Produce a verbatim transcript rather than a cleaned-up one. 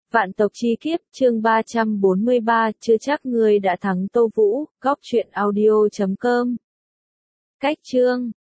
Vạn tộc chi kiếp, chương ba trăm bốn mươi ba, chưa chắc ngươi đã thắng Tô Vũ, góc truyện audio chấm com. Cách chương